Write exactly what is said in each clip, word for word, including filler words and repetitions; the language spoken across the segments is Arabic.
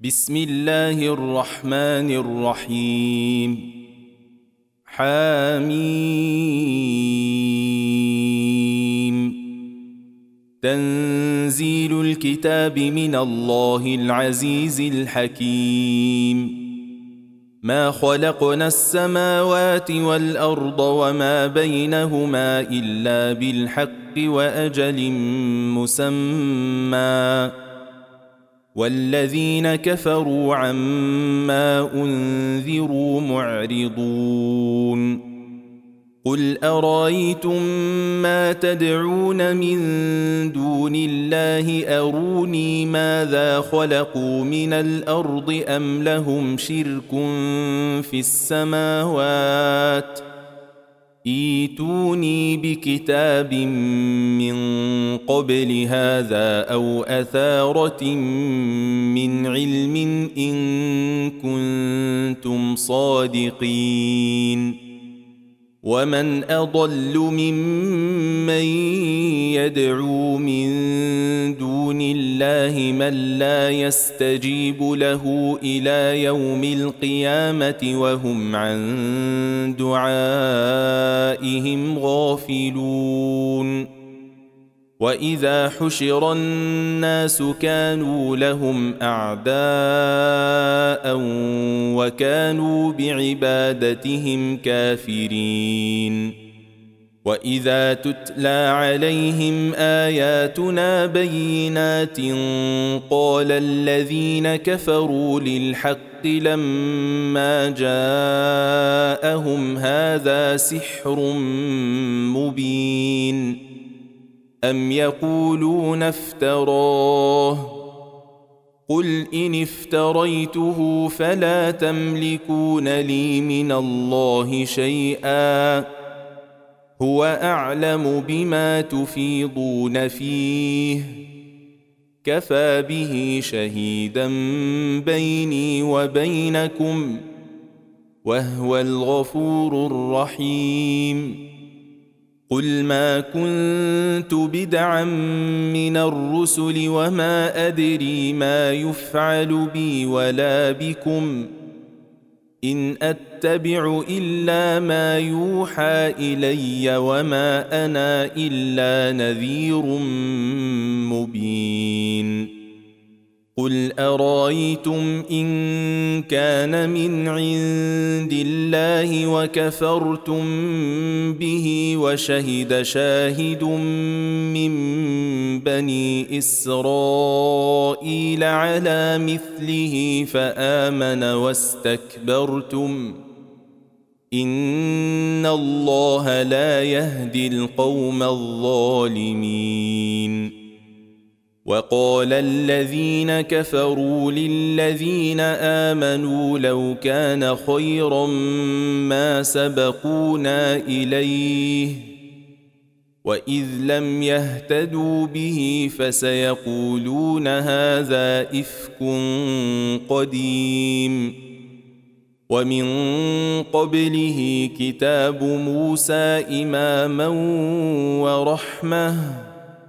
بسم الله الرحمن الرحيم. حميم. تنزيل الكتاب من الله العزيز الحكيم. ما خلقنا السماوات والأرض وما بينهما إلا بالحق وأجل مسمى، والذين كفروا عما أنذروا معرضون. قل أرأيتم ما تدعون من دون الله أروني ماذا خلقوا من الأرض أم لهم شرك في السماوات؟ ائتوني بكتاب من قبل هذا أو أثارة من علم إن كنتم صادقين. ومن أضل ممن يدعو من دون الله من لا يستجيب له إلى يوم القيامة وهم عن دعائهم غافلون. وإذا حشر الناس كانوا لهم أعداء وكانوا بعبادتهم كافرين. وإذا تتلى عليهم آياتنا بينات قال الذين كفروا للحق لما جاءهم هذا سحر مبين. أم يقولون افتراه؟ قل إن افتريته فلا تملكون لي من الله شيئا، هو أعلم بما تفيضون فيه، كفى به شهيدا بيني وبينكم، وهو الغفور الرحيم. قل ما كنت بدعا من الرسل وما أدري ما يفعل بي ولا بكم، إن أتبع إلا ما يوحى إلي وما أنا إلا نذير مبين. قل أرأيتم إن كان من عند الله وكفرتم به وشهد شاهد من بني إسرائيل على مثله فآمن واستكبرتم، إن الله لا يهدي القوم الظالمين. وقال الذين كفروا للذين آمنوا لو كان خيرا ما سبقونا إليه، وإذ لم يهتدوا به فسيقولون هذا إفك قديم. ومن قبله كتاب موسى إماما ورحمة،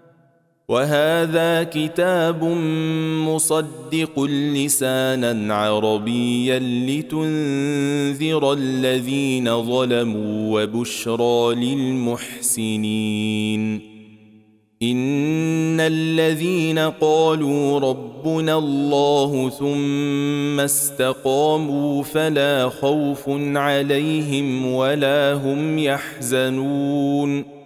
وهذا كتاب مصدق لسانا عربيا لتنذر الذين ظلموا وبشرى للمحسنين. إن الذين قالوا ربنا الله ثم استقاموا فلا خوف عليهم ولا هم يحزنون،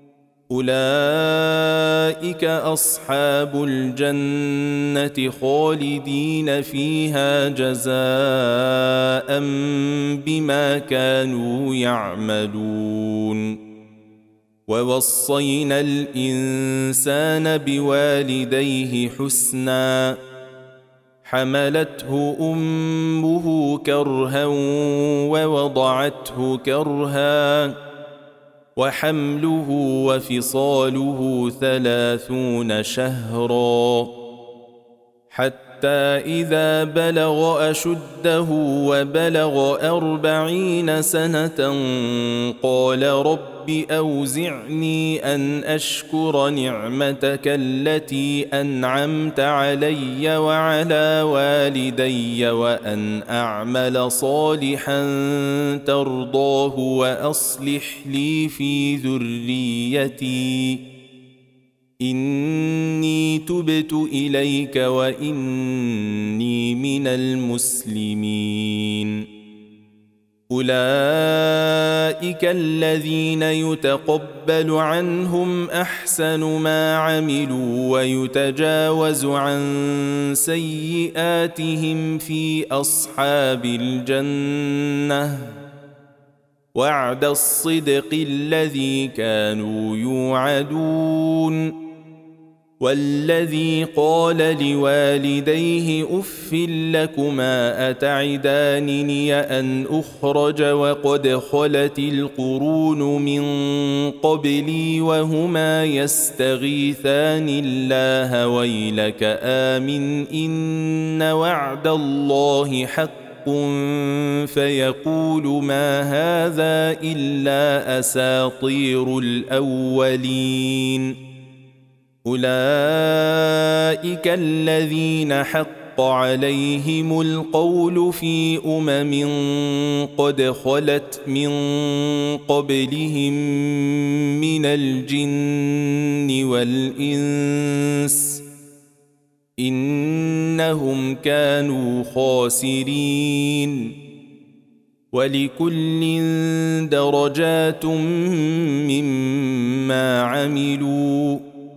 أولئك أصحاب الجنة خالدين فيها جزاء بما كانوا يعملون. ووصينا الإنسان بوالديه حسنا، حملته أمه كرها ووضعته كرها، وحمله وفصاله ثلاثون شهرا، حتى إذا بلغ أشده وبلغ أربعين سنة قال رب رب أوزعني أن أشكر نعمتك التي أنعمت علي وعلى والدي وأن أعمل صالحا ترضاه وأصلح لي في ذريتي إني تبت إليك وإني من المسلمين. أولئك الذين يتقبل عنهم أحسن ما عملوا ويتجاوز عن سيئاتهم في أصحاب الجنة وعد الصدق الذي كانوا يوعدون. والذي قال لوالديه أف لكما أتعدانني أن أخرج وقد خلت القرون من قبلي وهما يستغيثان الله ويلك آمن إن وعد الله حق فيقول ما هذا إلا أساطير الأولين. أولئك الذين حق عليهم القول في أمم قد خلت من قبلهم من الجن والإنس إنهم كانوا خاسرين. ولكل درجات مما عملوا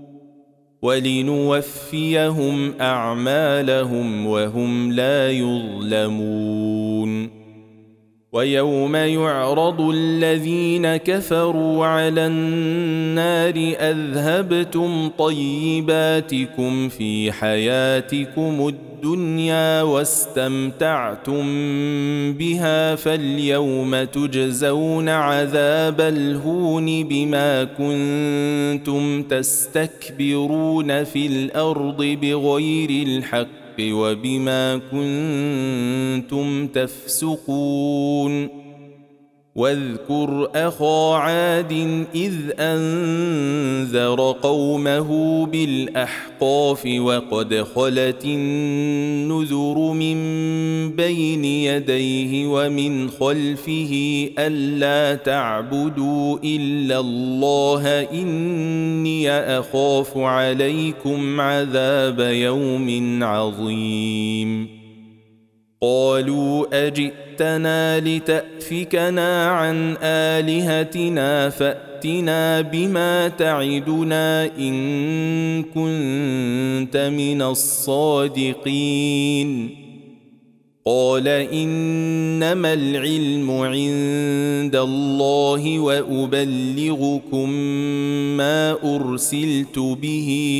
ولنوفيهم أعمالهم وهم لا يظلمون. ويوم يعرض الذين كفروا على النار أذهبتم طيباتكم في حياتكم الدنيا واستمتعتم بها فاليوم تجزون عذاب الهون بما كنتم تستكبرون في الأرض بغير الحق وبما كنتم تفسقون. واذكر أخا عاد إذ أنذر قومه بالأحقاف وقد خلت النذر من بين يديه ومن خلفه ألا تعبدوا إلا الله إني أخاف عليكم عذاب يوم عظيم. قالوا أجئتنا لتأفكنا عن آلهتنا فأتنا بما تعدنا إن كنت من الصادقين. قال إنما العلم عند الله وأبلغكم ما أرسلت به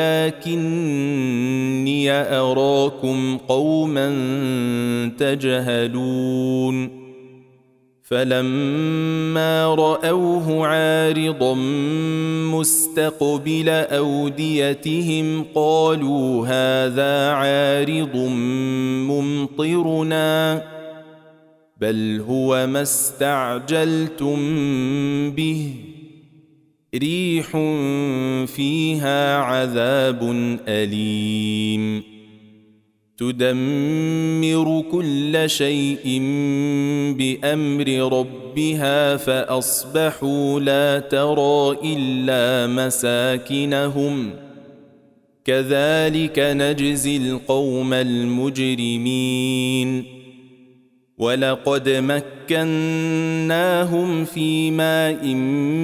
ولكني أراكم قوما تجهلون. فلما رأوه عارضا مستقبل أوديتهم قالوا هذا عارض ممطرنا بل هو ما استعجلتم به ريح فيها عذاب أليم تدمر كل شيء بأمر ربها فأصبحوا لا ترى إلا مساكنهم كذلك نجزي القوم المجرمين. ولقد مكناهم في ماء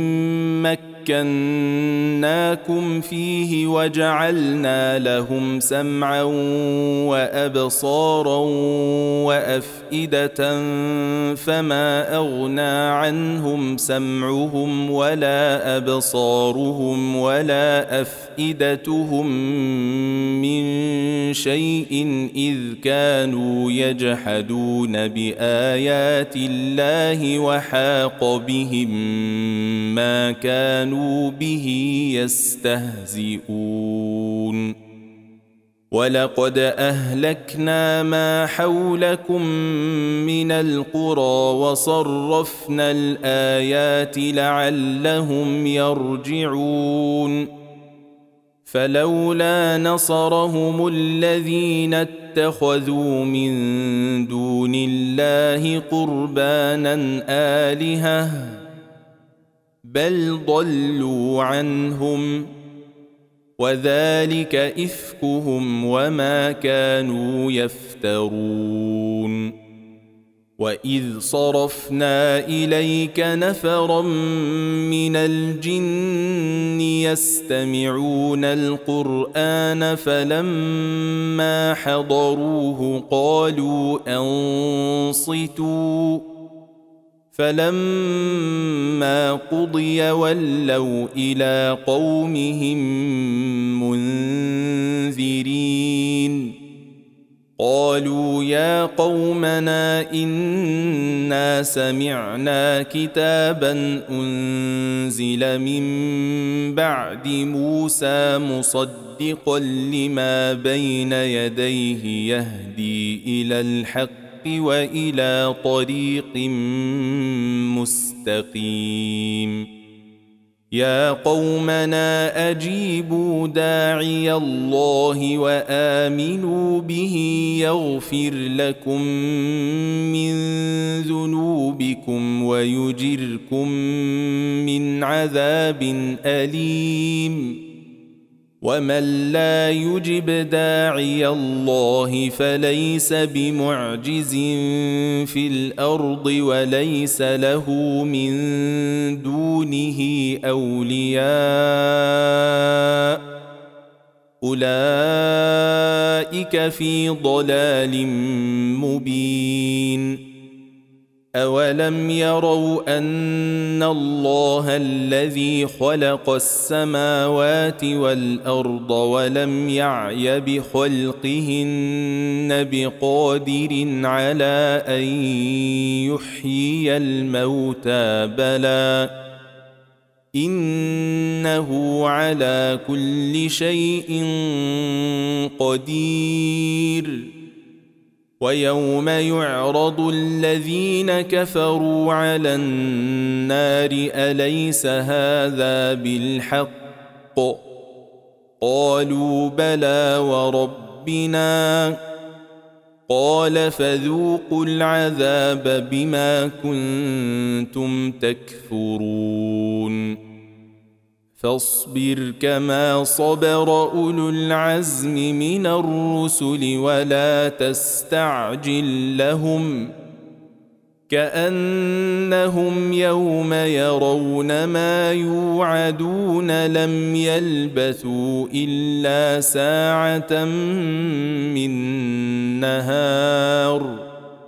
مكناكم فيه وجعلنا لهم سمعا وأبصارا وأفئدة فما أغنى عنهم سمعهم ولا أبصارهم ولا أفئدتهم من شيء إذ كانوا يجحدون بآيات الله وحاق بهم ما كانوا به يستهزئون. ولقد أهلكنا ما حولكم من القرى وصرفنا الآيات لعلهم يرجعون فلولا نصرهم الذين اتخذوا من دون الله قربانا آلهة بل ضلوا عنهم وذلك إفكهم وما كانوا يفترون وإذ صرفنا إليك نفرا من الجن يستمعون القرآن فلما حضروه قالوا أنصتوا فلما قضي ولوا إلى قومهم منذرين قالوا يا قومنا إنا سمعنا كتابا أنزل من بعد موسى مصدقا لما بين يديه يهدي إلى الحق وإلى طريق مستقيم يا قومنا أجيبوا داعي الله وآمنوا به يغفر لكم من ذنوبكم ويجركم من عذاب أليم ومن لا يجب داعي الله فليس بمعجز في الأرض وليس له من دونه أولياء أولئك في ضلال مبين أولم يروا أن الله الذي خلق السماوات والأرض ولم يعي بخلقهن بقادر على أن يحيي الموتى بلى إنه على كل شيء قدير ويوم يعرض الذين كفروا على النار أليس هذا بالحق قالوا بلى وربنا قال فذوقوا العذاب بما كنتم تكفرون فاصبر كما صبر أولو العزم من الرسل ولا تستعجل لهم كأنهم يوم يرون ما يوعدون لم يلبثوا إلا ساعة من نهار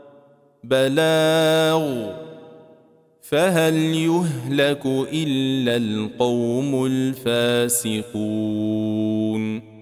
بلاغ فهل يهلك إلا القوم الفاسقون